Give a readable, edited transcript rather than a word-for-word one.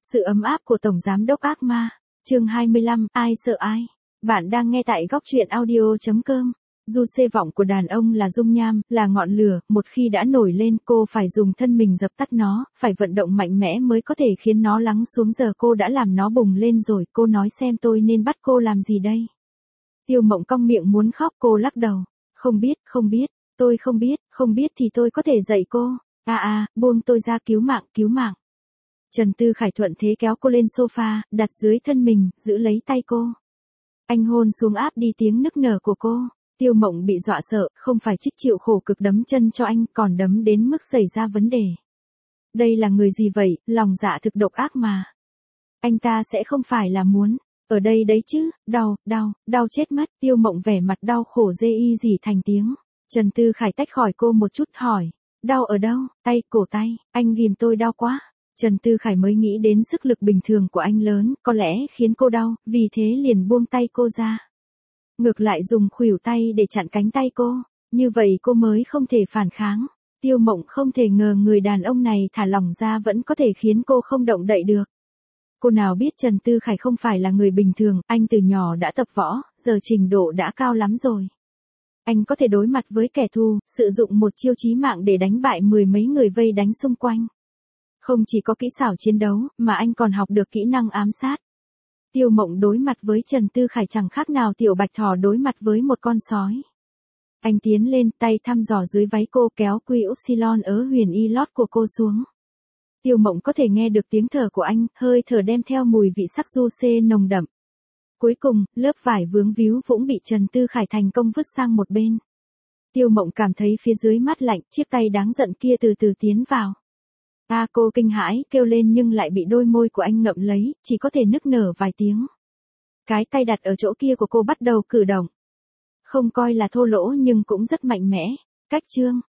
Sự ấm áp của Tổng Giám đốc ác ma. Chương 25, ai sợ ai? Bạn đang nghe tại góc truyện audio.com. Du xê vọng của đàn ông là dung nham, là ngọn lửa, một khi đã nổi lên cô phải dùng thân mình dập tắt nó, phải vận động mạnh mẽ mới có thể khiến nó lắng xuống. Giờ cô đã làm nó bùng lên rồi, cô nói xem tôi nên bắt cô làm gì đây? Tiêu Mộng cong miệng muốn khóc, cô lắc đầu. Không biết, tôi không biết thì tôi có thể dạy cô. Buông tôi ra, cứu mạng. Trần Tư Khải thuận thế kéo cô lên sofa, đặt dưới thân mình, giữ lấy tay cô. Anh hôn xuống áp đi tiếng nức nở của cô. Tiêu Mộng bị dọa sợ, không phải chích chịu khổ cực đấm chân cho anh, còn đấm đến mức xảy ra vấn đề. Đây là người gì vậy, lòng dạ thực độc ác mà. Anh ta sẽ không phải là muốn ở đây đấy chứ? Đau chết mất. Tiêu Mộng vẻ mặt đau khổ rê y rỉ thành tiếng. Trần Tư Khải tách khỏi cô một chút, hỏi, đau ở đâu? Tay, cổ tay, anh ghim tôi đau quá. Trần Tư Khải mới nghĩ đến sức lực bình thường của anh lớn, có lẽ khiến cô đau, vì thế liền buông tay cô ra. Ngược lại dùng khuỷu tay để chặn cánh tay cô, như vậy cô mới không thể phản kháng. Tiêu Mộng không thể ngờ người đàn ông này thả lỏng ra vẫn có thể khiến cô không động đậy được. Cô nào biết Trần Tư Khải không phải là người bình thường, anh từ nhỏ đã tập võ, giờ trình độ đã cao lắm rồi. Anh có thể đối mặt với kẻ thù, sử dụng một chiêu chí mạng để đánh bại mười mấy người vây đánh xung quanh. Không chỉ có kỹ xảo chiến đấu, mà anh còn học được kỹ năng ám sát. Tiêu Mộng đối mặt với Trần Tư Khải chẳng khác nào tiểu bạch thỏ đối mặt với một con sói. Anh tiến lên, tay thăm dò dưới váy cô, kéo quy upsilon ở huyền y lót của cô xuống. Tiêu Mộng có thể nghe được tiếng thở của anh, hơi thở đem theo mùi vị sắc du xê nồng đậm. Cuối cùng, lớp vải vướng víu vũng bị Trần Tư Khải thành công vứt sang một bên. Tiêu Mộng cảm thấy phía dưới mát lạnh, chiếc tay đáng giận kia từ từ tiến vào. Cô kinh hãi, kêu lên nhưng lại bị đôi môi của anh ngậm lấy, chỉ có thể nức nở vài tiếng. Cái tay đặt ở chỗ kia của cô bắt đầu cử động. Không coi là thô lỗ nhưng cũng rất mạnh mẽ. Cách chương.